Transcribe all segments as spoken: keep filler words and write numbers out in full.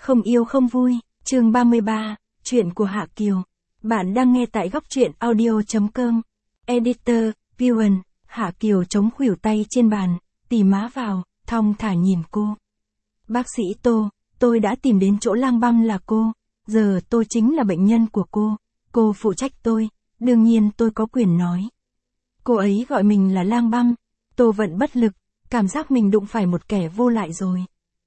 Không yêu không vui, chương ba mươi ba, chuyện của Hạ Kiều. Bạn đang nghe tại góc truyện audio.com. Editor, Viuen, Hạ Kiều chống khuỷu tay trên bàn, tì má vào, thong thả nhìn cô. Bác sĩ Tô, tôi đã tìm đến chỗ Lang Băm là cô, giờ tôi chính là bệnh nhân của cô, cô phụ trách tôi, đương nhiên tôi có quyền nói. Cô ấy gọi mình là Lang Băm, Tô Vận bất lực, cảm giác mình đụng phải một kẻ vô lại rồi.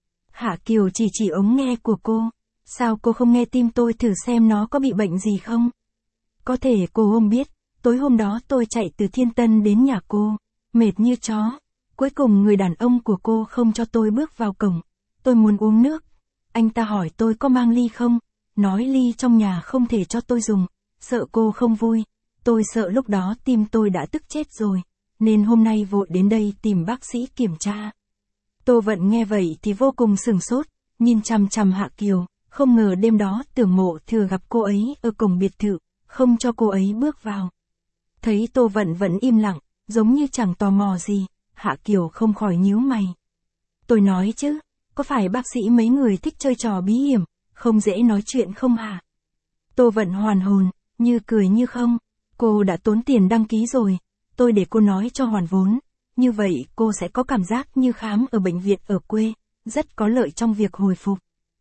Hạ Kiều chỉ chỉ ống nghe của cô, sao cô không nghe tim tôi thử xem nó có bị bệnh gì không? Có thể cô không biết, tối hôm đó tôi chạy từ Thiên Tân đến nhà cô, mệt như chó. Cuối cùng người đàn ông của cô không cho tôi bước vào cổng, tôi muốn uống nước. Anh ta hỏi tôi có mang ly không, nói ly trong nhà không thể cho tôi dùng, sợ cô không vui. Tôi sợ lúc đó tim tôi đã tức chết rồi, nên hôm nay vội đến đây tìm bác sĩ kiểm tra. Tô Vận nghe vậy thì vô cùng sửng sốt, nhìn chằm chằm Hạ Kiều, không ngờ đêm đó Tưởng Mộ Thừa gặp cô ấy ở cổng biệt thự, không cho cô ấy bước vào. Thấy Tô Vận vẫn im lặng, giống như chẳng tò mò gì, Hạ Kiều không khỏi nhíu mày. Tôi nói chứ, có phải bác sĩ mấy người thích chơi trò bí hiểm, không dễ nói chuyện không hả? Tô Vận hoàn hồn, như cười như không, cô đã tốn tiền đăng ký rồi, tôi để cô nói cho hoàn vốn. Như vậy cô sẽ có cảm giác như khám ở bệnh viện ở quê, rất có lợi trong việc hồi phục.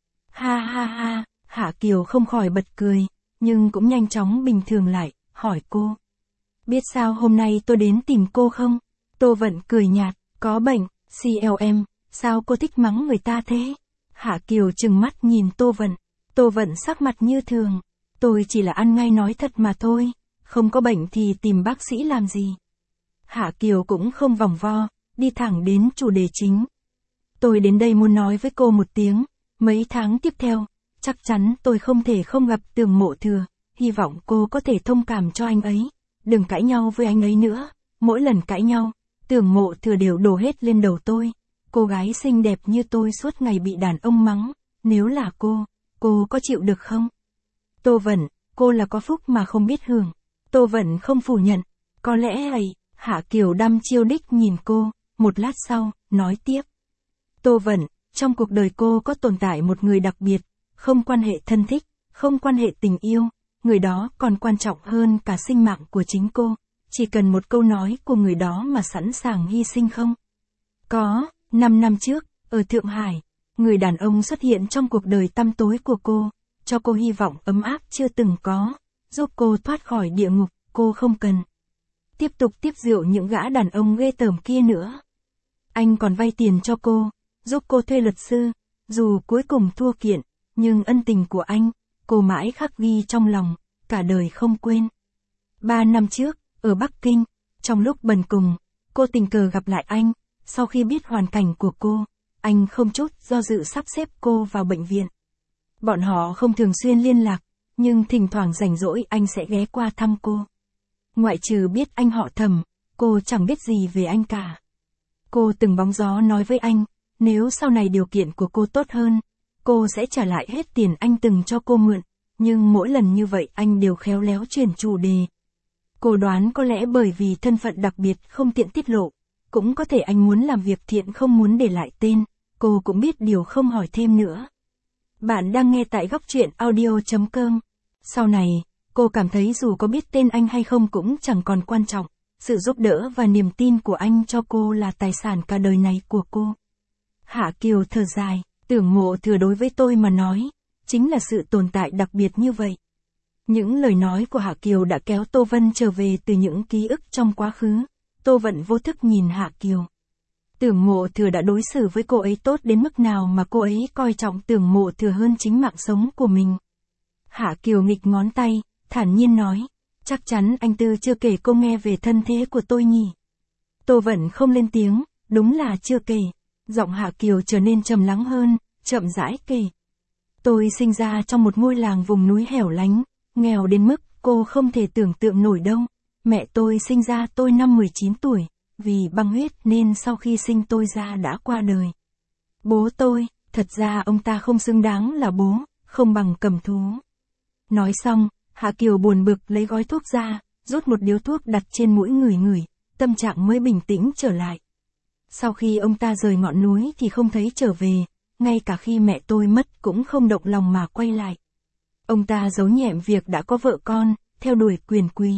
Ha ha ha, Hạ Kiều không khỏi bật cười, nhưng cũng nhanh chóng bình thường lại, hỏi cô. Biết sao hôm nay tôi đến tìm cô không? Tô Vận cười nhạt, có bệnh, xê lờ em, sao cô thích mắng người ta thế? Hạ Kiều trừng mắt nhìn Tô Vận, Tô Vận sắc mặt như thường, tôi chỉ là ăn ngay nói thật mà thôi, không có bệnh thì tìm bác sĩ làm gì? Hạ Kiều cũng không vòng vo, đi thẳng đến chủ đề chính. Tôi đến đây muốn nói với cô một tiếng, mấy tháng tiếp theo, chắc chắn tôi không thể không gặp Tưởng Mộ Thừa, hy vọng cô có thể thông cảm cho anh ấy, đừng cãi nhau với anh ấy nữa, mỗi lần cãi nhau, Tưởng Mộ Thừa đều đổ hết lên đầu tôi, cô gái xinh đẹp như tôi suốt ngày bị đàn ông mắng, nếu là cô, cô có chịu được không? Tô Vận, cô là có phúc mà không biết hưởng. Tô Vận không phủ nhận, có lẽ ấy. Hạ Kiều đăm chiêu đích nhìn cô, một lát sau, nói tiếp. Tô Vận, trong cuộc đời cô có tồn tại một người đặc biệt, không quan hệ thân thích, không quan hệ tình yêu, người đó còn quan trọng hơn cả sinh mạng của chính cô, chỉ cần một câu nói của người đó mà sẵn sàng hy sinh không? Có, năm năm trước, ở Thượng Hải, người đàn ông xuất hiện trong cuộc đời tăm tối của cô, cho cô hy vọng ấm áp chưa từng có, giúp cô thoát khỏi địa ngục, cô không cần tiếp tục tiếp rượu những gã đàn ông ghê tởm kia nữa. Anh còn vay tiền cho cô, giúp cô thuê luật sư, dù cuối cùng thua kiện, nhưng ân tình của anh, cô mãi khắc ghi trong lòng, cả đời không quên. Ba năm trước, ở Bắc Kinh, trong lúc bần cùng, cô tình cờ gặp lại anh, sau khi biết hoàn cảnh của cô, anh không chút do dự sắp xếp cô vào bệnh viện. Bọn họ không thường xuyên liên lạc, nhưng thỉnh thoảng rảnh rỗi anh sẽ ghé qua thăm cô. Ngoại trừ biết anh họ Thẩm, cô chẳng biết gì về anh cả. Cô từng bóng gió nói với anh, nếu sau này điều kiện của cô tốt hơn, cô sẽ trả lại hết tiền anh từng cho cô mượn, nhưng mỗi lần như vậy anh đều khéo léo chuyển chủ đề. Cô đoán có lẽ bởi vì thân phận đặc biệt không tiện tiết lộ, cũng có thể anh muốn làm việc thiện không muốn để lại tên, cô cũng biết điều không hỏi thêm nữa. Bạn đang nghe tại góc truyện audio.com. Sau này, cô cảm thấy dù có biết tên anh hay không cũng chẳng còn quan trọng, sự giúp đỡ và niềm tin của anh cho cô là tài sản cả đời này của cô. Hạ Kiều thở dài, Tưởng Mộ Thừa đối với tôi mà nói, chính là sự tồn tại đặc biệt như vậy. Những lời nói của Hạ Kiều đã kéo Tô Vân trở về từ những ký ức trong quá khứ, Tô Vận vô thức nhìn Hạ Kiều. Tưởng Mộ Thừa đã đối xử với cô ấy tốt đến mức nào mà cô ấy coi trọng Tưởng Mộ Thừa hơn chính mạng sống của mình. Hạ Kiều nghịch ngón tay, thản nhiên nói, chắc chắn anh Tư chưa kể cô nghe về thân thế của tôi nhỉ. Tô Vận không lên tiếng, đúng là chưa kể. Giọng Hạ Kiều trở nên trầm lắng hơn, chậm rãi kể. Tôi sinh ra trong một ngôi làng vùng núi hẻo lánh, nghèo đến mức cô không thể tưởng tượng nổi đâu. Mẹ tôi sinh ra tôi năm mười chín tuổi, vì băng huyết nên sau khi sinh tôi ra đã qua đời. Bố tôi, thật ra ông ta không xứng đáng là bố, không bằng cầm thú. Nói xong, Hạ Kiều buồn bực lấy gói thuốc ra, rút một điếu thuốc đặt trên mũi ngửi ngửi, tâm trạng mới bình tĩnh trở lại. Sau khi ông ta rời ngọn núi thì không thấy trở về, ngay cả khi mẹ tôi mất cũng không động lòng mà quay lại. Ông ta giấu nhẹm việc đã có vợ con, theo đuổi quyền quý.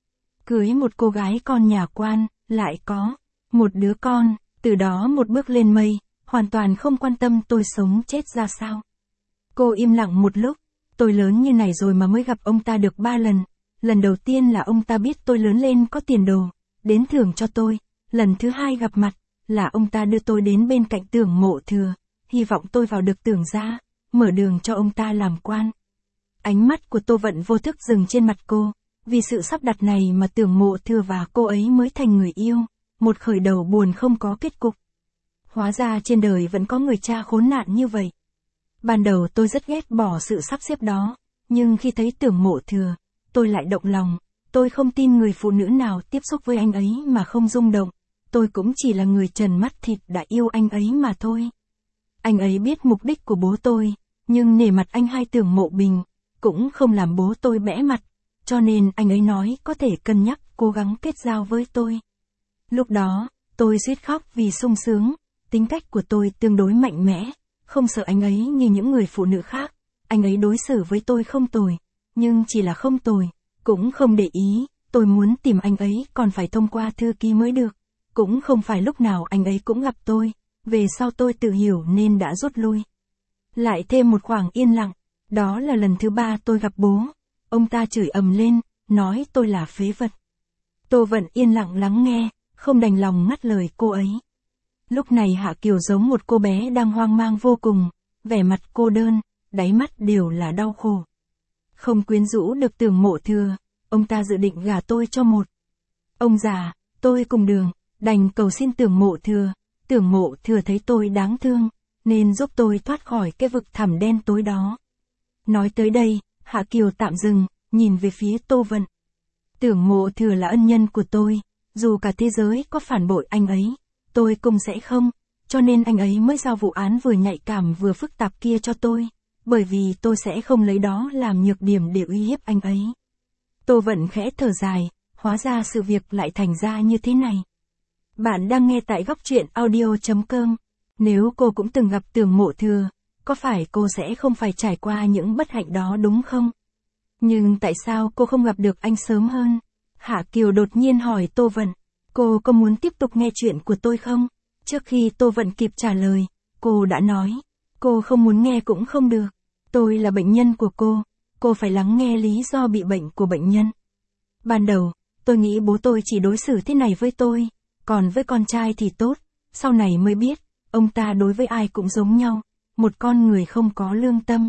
Cưới một cô gái con nhà quan, lại có một đứa con, từ đó một bước lên mây, hoàn toàn không quan tâm tôi sống chết ra sao. Cô im lặng một lúc, tôi lớn như này rồi mà mới gặp ông ta được ba lần. Lần đầu tiên là ông ta biết tôi lớn lên có tiền đồ, đến thưởng cho tôi. Lần thứ hai gặp mặt, là ông ta đưa tôi đến bên cạnh Tưởng Mộ Thừa, hy vọng tôi vào được Tưởng gia, mở đường cho ông ta làm quan. Ánh mắt của Tô Vận vô thức dừng trên mặt cô, vì sự sắp đặt này mà Tưởng Mộ Thừa và cô ấy mới thành người yêu, một khởi đầu buồn không có kết cục. Hóa ra trên đời vẫn có người cha khốn nạn như vậy. Ban đầu tôi rất ghét bỏ sự sắp xếp đó, nhưng khi thấy Tưởng Mộ Thừa, tôi lại động lòng. Tôi không tin người phụ nữ nào tiếp xúc với anh ấy mà không rung động. Tôi cũng chỉ là người trần mắt thịt đã yêu anh ấy mà thôi. Anh ấy biết mục đích của bố tôi, nhưng nể mặt anh hai Tưởng Mộ Bình, cũng không làm bố tôi bẽ mặt, cho nên anh ấy nói có thể cân nhắc cố gắng kết giao với tôi. Lúc đó, tôi suýt khóc vì sung sướng, tính cách của tôi tương đối mạnh mẽ, không sợ anh ấy như những người phụ nữ khác. Anh ấy đối xử với tôi không tồi, nhưng chỉ là không tồi, cũng không để ý. Tôi muốn tìm anh ấy còn phải thông qua thư ký mới được, cũng không phải lúc nào anh ấy cũng gặp tôi. Về sau tôi tự hiểu nên đã rút lui. Lại thêm một khoảng yên lặng, đó là lần thứ ba tôi gặp bố. Ông ta chửi ầm lên, nói tôi là phế vật. Tô Vận yên lặng lắng nghe, không đành lòng ngắt lời cô ấy. Lúc này Hạ Kiều giống một cô bé đang hoang mang vô cùng, vẻ mặt cô đơn, đáy mắt đều là đau khổ. Không quyến rũ được Tưởng Mộ Thừa, ông ta dự định gả tôi cho một ông già, tôi cùng đường, đành cầu xin Tưởng Mộ Thừa. Tưởng Mộ Thừa thấy tôi đáng thương, nên giúp tôi thoát khỏi cái vực thẳm đen tối đó. Nói tới đây, Hạ Kiều tạm dừng, nhìn về phía Tô Vận. Tưởng Mộ Thừa là ân nhân của tôi, dù cả thế giới có phản bội anh ấy, tôi cũng sẽ không, cho nên anh ấy mới giao vụ án vừa nhạy cảm vừa phức tạp kia cho tôi, bởi vì tôi sẽ không lấy đó làm nhược điểm để uy hiếp anh ấy. Tô Vận khẽ thở dài, hóa ra sự việc lại thành ra như thế này. Bạn đang nghe tại góc truyện audio chấm com. Nếu cô cũng từng gặp Tưởng Mộ Thừa, có phải cô sẽ không phải trải qua những bất hạnh đó đúng không? Nhưng tại sao cô không gặp được anh sớm hơn? Hạ Kiều đột nhiên hỏi Tô Vận, cô có muốn tiếp tục nghe chuyện của tôi không? Trước khi Tô Vận kịp trả lời, cô đã nói, cô không muốn nghe cũng không được. Tôi là bệnh nhân của cô, cô phải lắng nghe lý do bị bệnh của bệnh nhân. Ban đầu, tôi nghĩ bố tôi chỉ đối xử thế này với tôi, còn với con trai thì tốt, sau này mới biết, ông ta đối với ai cũng giống nhau, một con người không có lương tâm.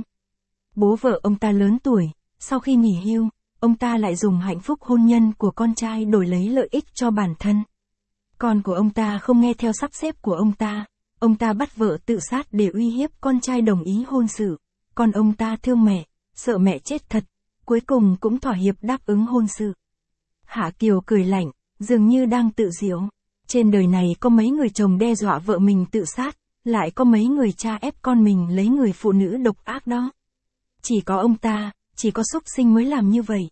Bố vợ ông ta lớn tuổi, sau khi nghỉ hưu, ông ta lại dùng hạnh phúc hôn nhân của con trai đổi lấy lợi ích cho bản thân. Con của ông ta không nghe theo sắp xếp của ông ta, ông ta bắt vợ tự sát để uy hiếp con trai đồng ý hôn sự, còn ông ta thương mẹ, sợ mẹ chết thật, cuối cùng cũng thỏa hiệp đáp ứng hôn sự. Hạ Kiều cười lạnh, dường như đang tự giễu. Trên đời này có mấy người chồng đe dọa vợ mình tự sát, lại có mấy người cha ép con mình lấy người phụ nữ độc ác đó. Chỉ có ông ta, chỉ có súc sinh mới làm như vậy.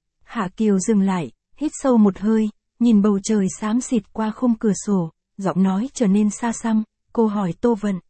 Hạ Kiều dừng lại, hít sâu một hơi, nhìn bầu trời xám xịt qua khung cửa sổ, giọng nói trở nên xa xăm, cô hỏi Tô Vận.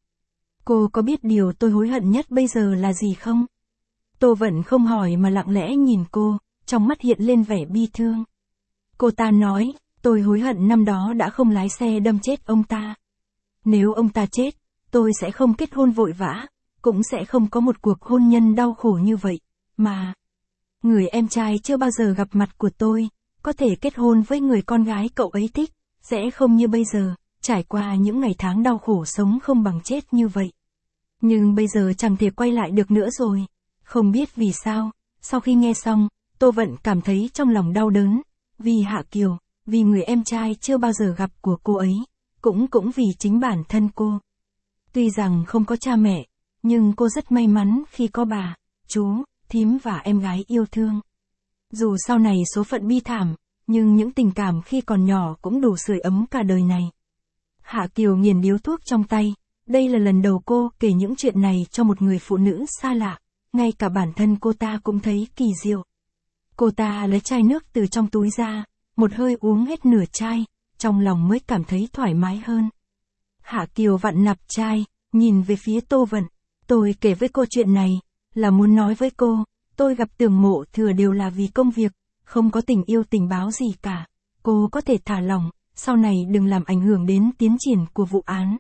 Cô có biết điều tôi hối hận nhất bây giờ là gì không? Tô Vận không hỏi mà lặng lẽ nhìn cô, trong mắt hiện lên vẻ bi thương. Cô ta nói, tôi hối hận năm đó đã không lái xe đâm chết ông ta. Nếu ông ta chết, tôi sẽ không kết hôn vội vã, cũng sẽ không có một cuộc hôn nhân đau khổ như vậy, mà người em trai chưa bao giờ gặp mặt của tôi, có thể kết hôn với người con gái cậu ấy thích, sẽ không như bây giờ, trải qua những ngày tháng đau khổ sống không bằng chết như vậy. Nhưng bây giờ chẳng thể quay lại được nữa rồi. Không biết vì sao, sau khi nghe xong, Tô Vận cảm thấy trong lòng đau đớn, vì Hạ Kiều, vì người em trai chưa bao giờ gặp của cô ấy, cũng cũng vì chính bản thân cô. Tuy rằng không có cha mẹ, nhưng cô rất may mắn khi có bà, chú, thím và em gái yêu thương. Dù sau này số phận bi thảm, nhưng những tình cảm khi còn nhỏ cũng đủ sưởi ấm cả đời này. Hạ Kiều nghiền điếu thuốc trong tay, đây là lần đầu cô kể những chuyện này cho một người phụ nữ xa lạ, ngay cả bản thân cô ta cũng thấy kỳ diệu. Cô ta lấy chai nước từ trong túi ra, một hơi uống hết nửa chai, trong lòng mới cảm thấy thoải mái hơn. Hạ Kiều vặn nắp chai, nhìn về phía Tô Vận. Tôi kể với cô chuyện này, là muốn nói với cô, tôi gặp Tưởng Mộ Thừa đều là vì công việc, không có tình yêu tình báo gì cả. Cô có thể thả lỏng, sau này đừng làm ảnh hưởng đến tiến triển của vụ án.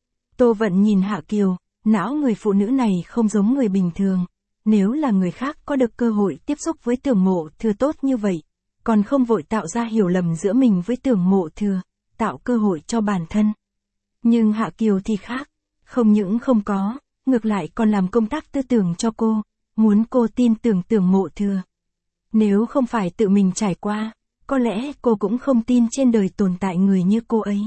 Tô Vận nhìn Hạ Kiều, não người phụ nữ này không giống người bình thường. Nếu là người khác có được cơ hội tiếp xúc với Tưởng Mộ Thừa tốt như vậy, còn không vội tạo ra hiểu lầm giữa mình với Tưởng Mộ Thừa, tạo cơ hội cho bản thân. Nhưng Hạ Kiều thì khác, không những không có, ngược lại còn làm công tác tư tưởng cho cô, muốn cô tin tưởng Tưởng Mộ Thừa. Nếu không phải tự mình trải qua, có lẽ cô cũng không tin trên đời tồn tại người như cô ấy.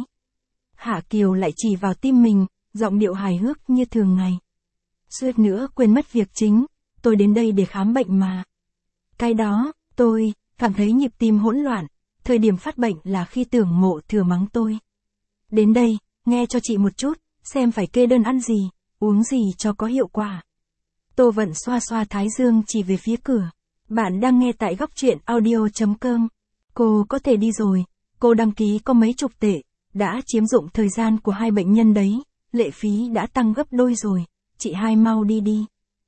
Hạ Kiều lại chỉ vào tim mình, giọng điệu hài hước như thường ngày. Suýt nữa quên mất việc chính, tôi đến đây để khám bệnh mà. Cái đó, tôi cảm thấy nhịp tim hỗn loạn, thời điểm phát bệnh là khi Tưởng Mộ Thừa mắng tôi. Đến đây, nghe cho chị một chút, xem phải kê đơn ăn gì, uống gì cho có hiệu quả. Tô Vận xoa xoa thái dương chỉ về phía cửa. Bạn đang nghe tại góc truyện audio chấm com. Cô có thể đi rồi, cô đăng ký có mấy chục tệ, đã chiếm dụng thời gian của hai bệnh nhân đấy, lệ phí đã tăng gấp đôi rồi, chị hai mau đi đi.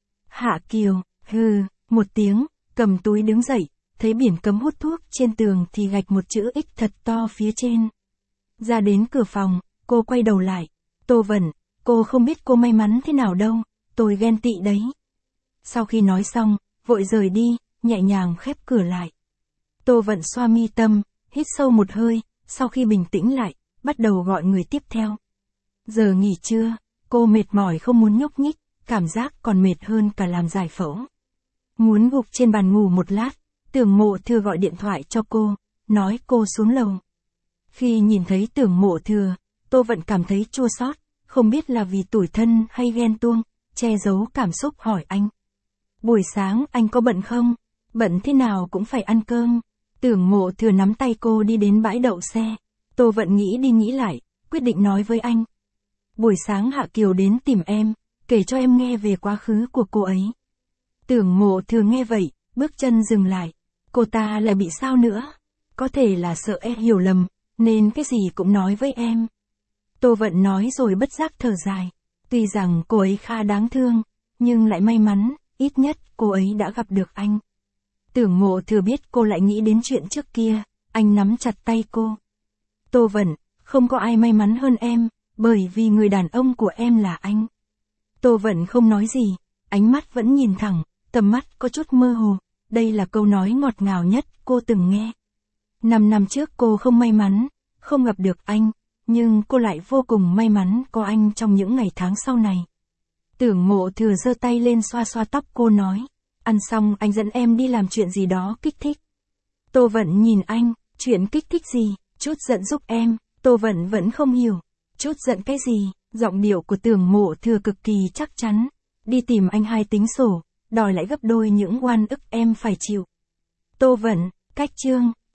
Hạ Kiều, hừ, một tiếng, cầm túi đứng dậy, thấy biển cấm hút thuốc trên tường thì gạch một chữ X thật to phía trên. Ra đến cửa phòng, cô quay đầu lại. Tô Vận, cô không biết cô may mắn thế nào đâu, tôi ghen tị đấy. Sau khi nói xong, vội rời đi, nhẹ nhàng khép cửa lại. Tô Vận xoa mi tâm, hít sâu một hơi, sau khi bình tĩnh lại, bắt đầu gọi người tiếp theo. Giờ nghỉ trưa, cô mệt mỏi không muốn nhúc nhích, cảm giác còn mệt hơn cả làm giải phẫu. Muốn gục trên bàn ngủ một lát, Tưởng Mộ Thừa gọi điện thoại cho cô, nói cô xuống lầu. Khi nhìn thấy Tưởng Mộ Thừa, Tô Vận cảm thấy chua xót, không biết là vì tủi thân hay ghen tuông, che giấu cảm xúc hỏi anh. Buổi sáng anh có bận không? Bận thế nào cũng phải ăn cơm. Tưởng Mộ Thừa nắm tay cô đi đến bãi đậu xe. Tô Vận nghĩ đi nghĩ lại, quyết định nói với anh. Buổi sáng Hạ Kiều đến tìm em, kể cho em nghe về quá khứ của cô ấy. Tưởng Mộ Thừa nghe vậy, bước chân dừng lại. Cô ta lại bị sao nữa? Có thể là sợ em hiểu lầm, nên cái gì cũng nói với em. Tô Vận nói rồi bất giác thở dài. Tuy rằng cô ấy khá đáng thương, nhưng lại may mắn, ít nhất cô ấy đã gặp được anh. Tưởng Mộ Thừa biết cô lại nghĩ đến chuyện trước kia, anh nắm chặt tay cô. Tô Vận, không có ai may mắn hơn em, bởi vì người đàn ông của em là anh. Tô Vận không nói gì, ánh mắt vẫn nhìn thẳng, tầm mắt có chút mơ hồ. Đây là câu nói ngọt ngào nhất cô từng nghe. Năm năm trước cô không may mắn, không gặp được anh, nhưng cô lại vô cùng may mắn có anh trong những ngày tháng sau này. Tưởng Mộ Thừa giơ tay lên xoa xoa tóc cô nói, ăn xong anh dẫn em đi làm chuyện gì đó kích thích. Tô Vận nhìn anh, chuyện kích thích gì, chút giận giúp em. Tô Vận vẫn không hiểu, chút giận cái gì, giọng điệu của Tưởng Mộ Thừa cực kỳ chắc chắn. Đi tìm anh hai tính sổ, đòi lại gấp đôi những oan ức em phải chịu. Tô Vận, cách chương.